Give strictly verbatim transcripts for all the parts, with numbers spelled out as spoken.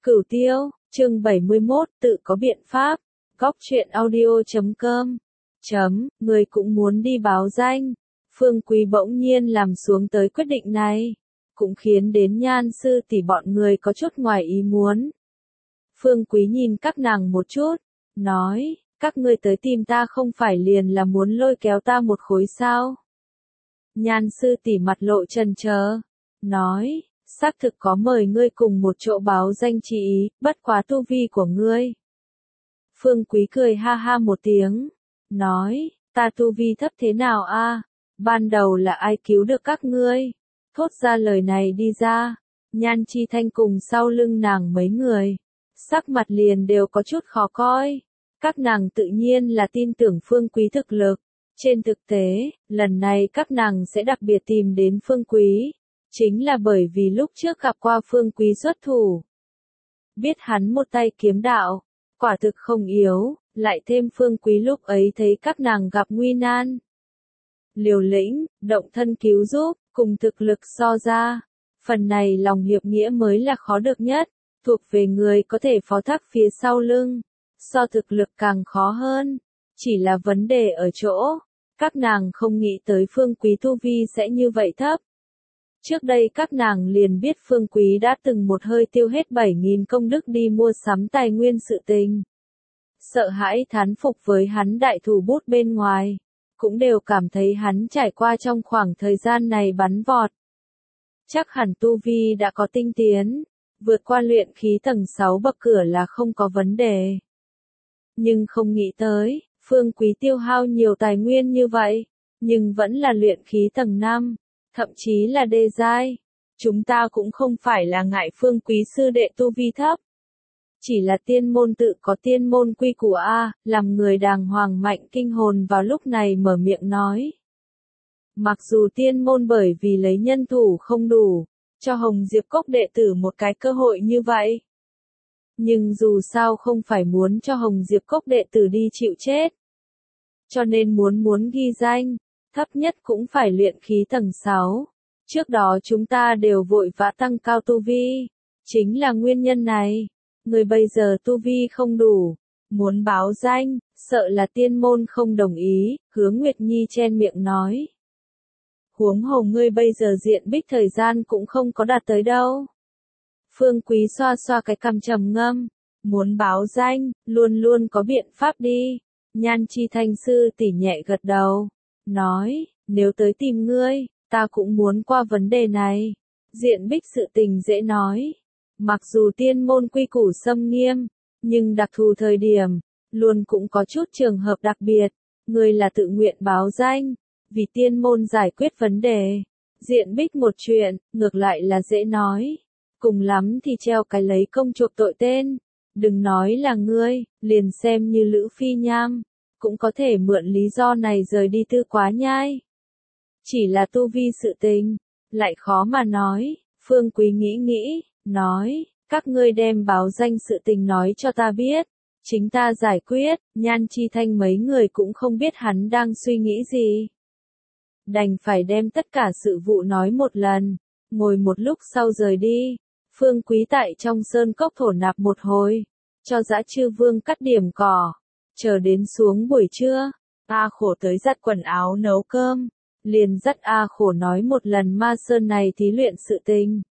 Cửu Tiêu, chương bảy mươi mốt, tự có biện pháp. Góc truyện audio chấm com. Chấm, người cũng muốn đi báo danh. Phương Quý bỗng nhiên làm xuống tới quyết định này, cũng khiến đến Nhan sư tỷ bọn người có chút ngoài ý muốn. Phương Quý nhìn các nàng một chút, nói, các ngươi tới tìm ta không phải liền là muốn lôi kéo ta một khối sao? Nhan sư tỷ mặt lộ chần chờ, nói, xác thực có mời ngươi cùng một chỗ báo danh chỉ ý, bất quá tu vi của ngươi. Phương Quý cười ha ha một tiếng, nói, ta tu vi thấp thế nào a? Ban đầu là ai cứu được các ngươi? Thốt ra lời này đi ra, Nhan Chi Thanh cùng sau lưng nàng mấy người, sắc mặt liền đều có chút khó coi. Các nàng tự nhiên là tin tưởng Phương Quý thực lực. Trên thực tế, lần này các nàng sẽ đặc biệt tìm đến Phương Quý, chính là bởi vì lúc trước gặp qua Phương Quý xuất thủ. Biết hắn một tay kiếm đạo, quả thực không yếu, lại thêm Phương Quý lúc ấy thấy các nàng gặp nguy nan. Liều lĩnh, động thân cứu giúp, cùng thực lực so ra, phần này lòng hiệp nghĩa mới là khó được nhất, thuộc về người có thể phó thác phía sau lưng, so thực lực càng khó hơn, chỉ là vấn đề ở chỗ, các nàng không nghĩ tới Phương Quý tu vi sẽ như vậy thấp. Trước đây các nàng liền biết Phương Quý đã từng một hơi tiêu hết bảy nghìn công đức đi mua sắm tài nguyên sự tình. Sợ hãi thán phục với hắn đại thủ bút bên ngoài, cũng đều cảm thấy hắn trải qua trong khoảng thời gian này bắn vọt. Chắc hẳn tu vi đã có tinh tiến, vượt qua luyện khí tầng sáu bậc cửa là không có vấn đề. Nhưng không nghĩ tới, Phương Quý tiêu hao nhiều tài nguyên như vậy, nhưng vẫn là luyện khí tầng năm, thậm chí là đê giai. Chúng ta cũng không phải là ngại Phương Quý sư đệ tu vi thấp. Chỉ là tiên môn tự có tiên môn quy củ A, làm người đàng hoàng mạnh kinh hồn vào lúc này mở miệng nói. Mặc dù tiên môn bởi vì lấy nhân thủ không đủ, cho Hồng Diệp Cốc đệ tử một cái cơ hội như vậy. Nhưng dù sao không phải muốn cho Hồng Diệp Cốc đệ tử đi chịu chết. Cho nên muốn muốn ghi danh, thấp nhất cũng phải luyện khí tầng sáu. Trước đó chúng ta đều vội vã tăng cao tu vi. Chính là nguyên nhân này. Người bây giờ tu vi không đủ. Muốn báo danh, sợ là tiên môn không đồng ý, Hứa Nguyệt Nhi chen miệng nói. Huống hồ ngươi bây giờ diện bích thời gian cũng không có đạt tới đâu. Phương Quý xoa xoa cái cằm trầm ngâm, muốn báo danh, luôn luôn có biện pháp đi. Nhan Chi Thanh sư tỉ nhẹ gật đầu, nói, nếu tới tìm ngươi, ta cũng muốn qua vấn đề này. Diện bích sự tình dễ nói, mặc dù tiên môn quy củ xâm nghiêm, nhưng đặc thù thời điểm, luôn cũng có chút trường hợp đặc biệt, ngươi là tự nguyện báo danh, vì tiên môn giải quyết vấn đề. Diện bích một chuyện, ngược lại là dễ nói. Cùng lắm thì treo cái lấy công chuộc tội tên. Đừng nói là ngươi, liền xem như Lữ Phi Nham, cũng có thể mượn lý do này rời đi Tư Quá Nhai. Chỉ là tu vi sự tình, lại khó mà nói. Phương Quý nghĩ nghĩ, nói, các ngươi đem báo danh sự tình nói cho ta biết, chính ta giải quyết. Nhan Chi Thanh mấy người cũng không biết hắn đang suy nghĩ gì. Đành phải đem tất cả sự vụ nói một lần, ngồi một lúc sau rời đi. Phương Quý tại trong sơn cốc thổ nạp một hồi, cho dã chư vương cắt điểm cỏ, chờ đến xuống buổi trưa, A Khổ tới giặt quần áo nấu cơm, liền dắt A Khổ nói một lần ma sơn này thí luyện sự tình.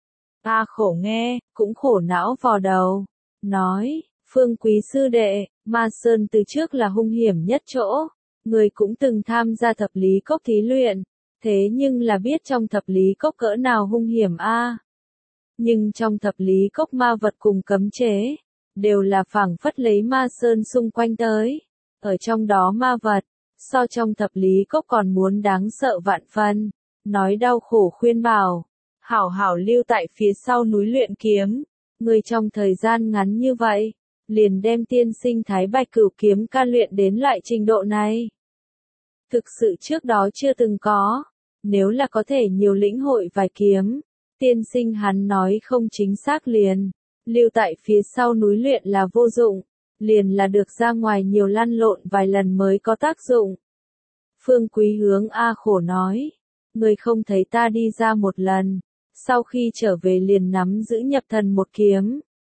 A Khổ nghe, cũng khổ não vò đầu, nói, Phương Quý sư đệ, ma sơn từ trước là hung hiểm nhất chỗ, người cũng từng tham gia thập lý cốc thí luyện, thế nhưng là biết trong thập lý cốc cỡ nào hung hiểm a. Nhưng trong thập lý cốc ma vật cùng cấm chế, đều là phảng phất lấy ma sơn xung quanh tới. Ở trong đó ma vật, so trong thập lý cốc còn muốn đáng sợ vạn phần. Nói đau khổ khuyên bảo, hảo hảo lưu tại phía sau núi luyện kiếm. Người trong thời gian ngắn như vậy, liền đem tiên sinh thái bạch cửu kiếm ca luyện đến loại trình độ này. Thực sự trước đó chưa từng có, nếu là có thể nhiều lĩnh hội vài kiếm. Tiên sinh hắn nói không chính xác liền, lưu tại phía sau núi luyện là vô dụng, liền là được ra ngoài nhiều lăn lộn vài lần mới có tác dụng. Phương Quý hướng A Khổ nói, người không thấy ta đi ra một lần, sau khi trở về liền nắm giữ nhập thần một kiếm,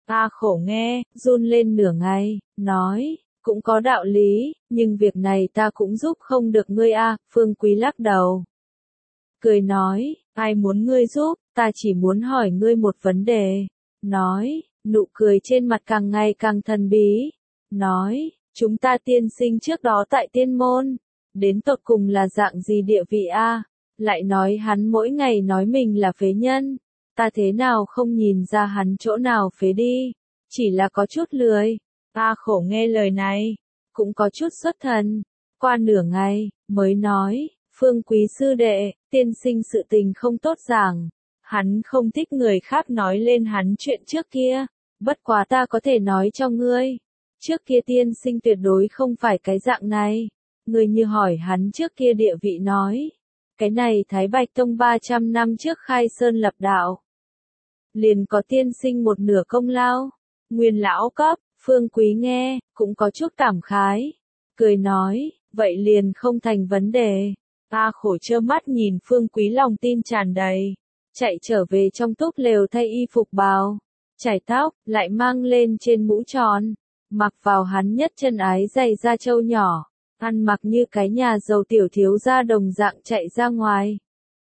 A Khổ nghe, run lên nửa ngày, nói, cũng có đạo lý, nhưng việc này ta cũng giúp không được ngươi a. Phương Quý lắc đầu. Cười nói, ai muốn ngươi giúp, ta chỉ muốn hỏi ngươi một vấn đề. Nói, nụ cười trên mặt càng ngày càng thần bí. Nói, chúng ta tiên sinh trước đó tại tiên môn, đến tột cùng là dạng gì địa vị a? Lại nói hắn mỗi ngày nói mình là phế nhân, ta thế nào không nhìn ra hắn chỗ nào phế đi, chỉ là có chút lười. A Khổ nghe lời này, cũng có chút xuất thần, qua nửa ngày, mới nói, Phương Quý sư đệ, tiên sinh sự tình không tốt giảng, hắn không thích người khác nói lên hắn chuyện trước kia, bất quá ta có thể nói cho ngươi, trước kia tiên sinh tuyệt đối không phải cái dạng này, ngươi như hỏi hắn trước kia địa vị nói, cái này Thái Bạch Tông ba trăm năm trước khai sơn lập đạo, liền có tiên sinh một nửa công lao, nguyên lão cấp. Phương Quý nghe, cũng có chút cảm khái, cười nói, vậy liền không thành vấn đề. A Khổ trơ mắt nhìn Phương Quý lòng tin tràn đầy, chạy trở về trong túp lều thay y phục bào, chải tóc, lại mang lên trên mũ tròn, mặc vào hắn nhất chân ái giày da trâu nhỏ, ăn mặc như cái nhà giàu tiểu thiếu gia đồng dạng chạy ra ngoài.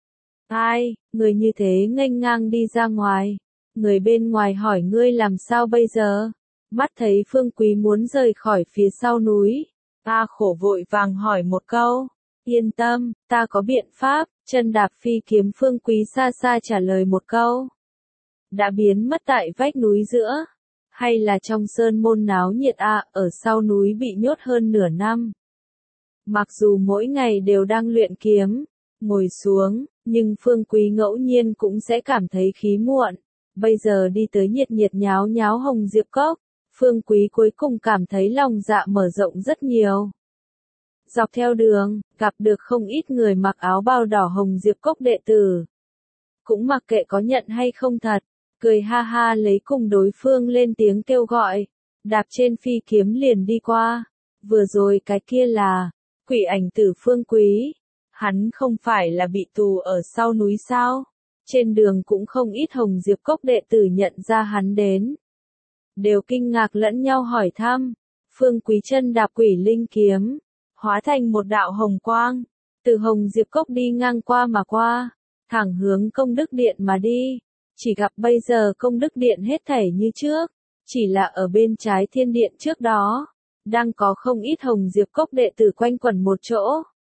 Ai, người như thế nghênh ngang đi ra ngoài, người bên ngoài hỏi ngươi làm sao bây giờ? Mắt thấy Phương Quý muốn rời khỏi phía sau núi, A Khổ vội vàng hỏi một câu, yên tâm, ta có biện pháp, chân đạp phi kiếm. Phương Quý xa xa trả lời một câu, đã biến mất tại vách núi giữa, hay là trong sơn môn náo nhiệt a, ở sau núi bị nhốt hơn nửa năm. Mặc dù mỗi ngày đều đang luyện kiếm, ngồi xuống, nhưng Phương Quý ngẫu nhiên cũng sẽ cảm thấy khí muộn, bây giờ đi tới nhiệt nhiệt nháo nháo Hồng Diệp Cốc. Phương Quý cuối cùng cảm thấy lòng dạ mở rộng rất nhiều. Dọc theo đường, gặp được không ít người mặc áo bào đỏ Hồng Diệp Cốc đệ tử. Cũng mặc kệ có nhận hay không thật, cười ha ha lấy cùng đối phương lên tiếng kêu gọi, đạp trên phi kiếm liền đi qua. Vừa rồi cái kia là, quỷ ảnh tử Phương Quý. Hắn không phải là bị tù ở sau núi sao? Trên đường cũng không ít Hồng Diệp Cốc đệ tử nhận ra hắn đến. Đều kinh ngạc lẫn nhau hỏi thăm. Phương Quý chân đạp quỷ linh kiếm, hóa thành một đạo hồng quang, từ Hồng Diệp Cốc đi ngang qua mà qua, thẳng hướng Công Đức Điện mà đi. Chỉ gặp bây giờ Công Đức Điện hết thảy như trước, chỉ là ở bên trái thiên điện trước đó, đang có không ít Hồng Diệp Cốc đệ tử quanh quẩn một chỗ.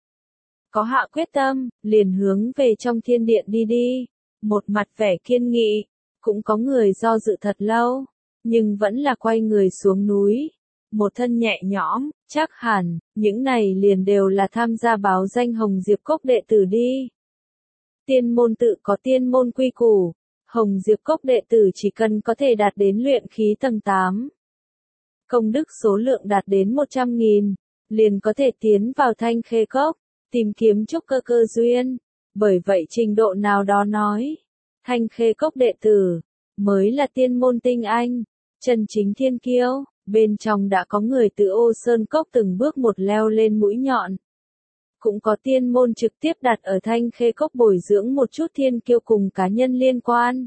Có hạ quyết tâm, liền hướng về trong thiên điện đi đi, một mặt vẻ kiên nghị, cũng có người do dự thật lâu, nhưng vẫn là quay người xuống núi, một thân nhẹ nhõm, chắc hẳn, những này liền đều là tham gia báo danh Hồng Diệp Cốc đệ tử đi. Tiên môn tự có tiên môn quy củ, Hồng Diệp Cốc đệ tử chỉ cần có thể đạt đến luyện khí tầng tám. Công đức số lượng đạt đến một trăm nghìn, liền có thể tiến vào Thanh Khê Cốc, tìm kiếm trúc cơ cơ duyên. Bởi vậy trình độ nào đó nói, Thanh Khê Cốc đệ tử, mới là tiên môn tinh anh, chân chính thiên kiêu, bên trong đã có người từ Ô Sơn Cốc từng bước một leo lên mũi nhọn. Cũng có tiên môn trực tiếp đặt ở Thanh Khê Cốc bồi dưỡng một chút thiên kiêu cùng cá nhân liên quan.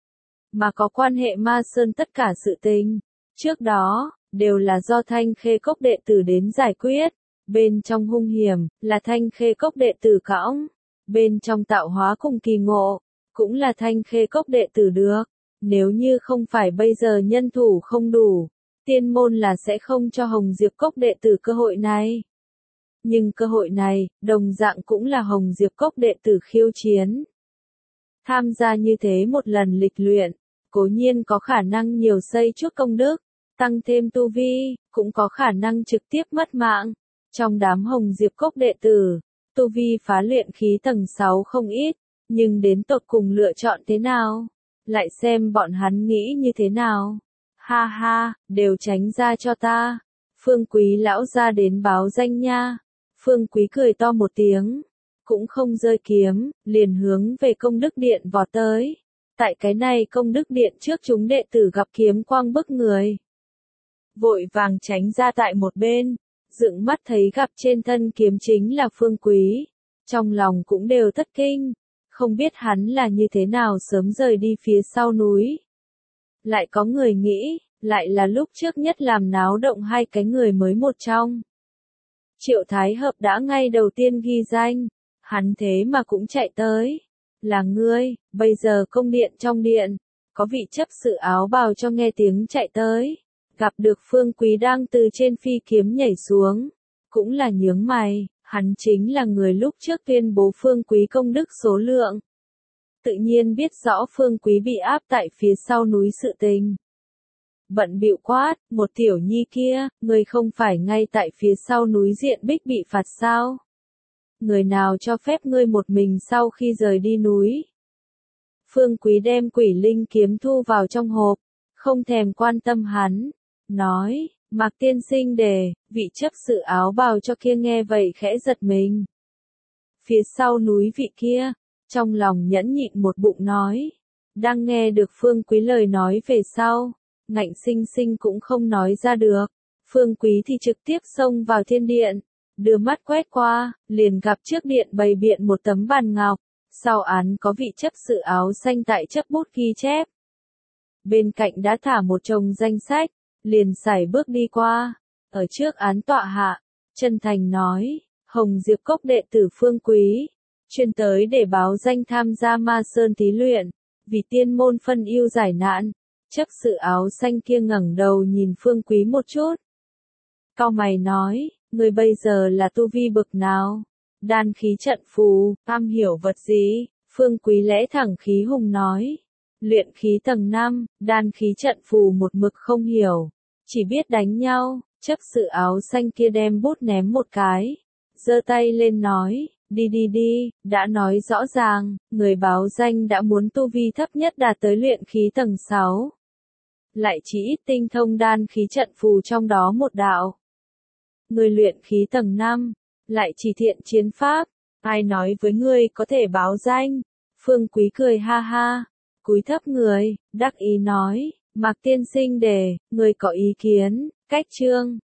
Mà có quan hệ Ma Sơn tất cả sự tình, trước đó, đều là do Thanh Khê Cốc đệ tử đến giải quyết. Bên trong hung hiểm, là Thanh Khê Cốc đệ tử cõng. Bên trong tạo hóa cùng kỳ ngộ, cũng là Thanh Khê Cốc đệ tử được. Nếu như không phải bây giờ nhân thủ không đủ, tiên môn là sẽ không cho Hồng Diệp Cốc đệ tử cơ hội này. Nhưng cơ hội này, đồng dạng cũng là Hồng Diệp Cốc đệ tử khiêu chiến. Tham gia như thế một lần lịch luyện, cố nhiên có khả năng nhiều xây chút công đức, tăng thêm tu vi, cũng có khả năng trực tiếp mất mạng. Trong đám Hồng Diệp Cốc đệ tử, tu vi phá luyện khí tầng sáu không ít, nhưng đến tột cùng lựa chọn thế nào? Lại xem bọn hắn nghĩ như thế nào? Ha ha, đều tránh ra cho ta. Phương Quý lão ra đến báo danh nha. Phương Quý cười to một tiếng, cũng không rơi kiếm, liền hướng về Công Đức Điện vọt tới. Tại cái này Công Đức Điện trước chúng đệ tử gặp kiếm quang bức người, vội vàng tránh ra tại một bên, dựng mắt thấy gặp trên thân kiếm chính là Phương Quý, trong lòng cũng đều thất kinh, không biết hắn là như thế nào sớm rời đi phía sau núi. Lại có người nghĩ, lại là lúc trước nhất làm náo động hai cái người mới một trong. Triệu Thái Hợp đã ngay đầu tiên ghi danh, hắn thế mà cũng chạy tới. Là ngươi, bây giờ công điện trong điện, có vị chấp sự áo bào cho nghe tiếng chạy tới, gặp được Phương Quý đang từ trên phi kiếm nhảy xuống, cũng là nhướng mày, hắn chính là người lúc trước tuyên bố Phương Quý công đức số lượng. Tự nhiên biết rõ Phương Quý bị áp tại phía sau núi sự tình. Bận bịu quát, một tiểu nhi kia, người không phải ngay tại phía sau núi diện bích bị phạt sao? Người nào cho phép ngươi một mình sau khi rời đi núi? Phương Quý đem quỷ linh kiếm thu vào trong hộp, không thèm quan tâm hắn, nói, Mạc tiên sinh đề, vị chấp sự áo bào cho kia nghe vậy khẽ giật mình. Phía sau núi vị kia, trong lòng nhẫn nhịn một bụng nói, đang nghe được Phương Quý lời nói về sau, ngạnh sinh sinh cũng không nói ra được. Phương Quý thì trực tiếp xông vào thiên điện, đưa mắt quét qua, liền gặp trước điện bày biện một tấm bàn ngọc, sau án có vị chấp sự áo xanh tại chấp bút ghi chép. Bên cạnh đã thả một chồng danh sách, liền sải bước đi qua, ở trước án tọa hạ, chân thành nói, Hồng Diệp Cốc đệ tử Phương Quý, chuyên tới để báo danh tham gia Ma Sơn thí luyện, vì tiên môn phân ưu giải nạn. Chấp sự áo xanh kia ngẩng đầu nhìn Phương Quý một chút. Cau mày nói, người bây giờ là tu vi bậc nào? Đan khí trận phù, am hiểu vật gì? Phương Quý lẽ thẳng khí hùng nói. Luyện khí tầng năm, đan khí trận phù một mực không hiểu. Chỉ biết đánh nhau, chấp sự áo xanh kia đem bút ném một cái. Giơ tay lên nói, đi đi đi, đã nói rõ ràng, người báo danh đã muốn tu vi thấp nhất đạt tới luyện khí tầng sáu. Lại chỉ ít tinh thông đan khí trận phù trong đó một đạo. Người luyện khí tầng năm, lại chỉ thiện chiến pháp, ai nói với ngươi có thể báo danh? Phương Quý cười ha ha, cúi thấp người, đắc ý nói, Mạc tiên sinh đề, người có ý kiến, cách chương.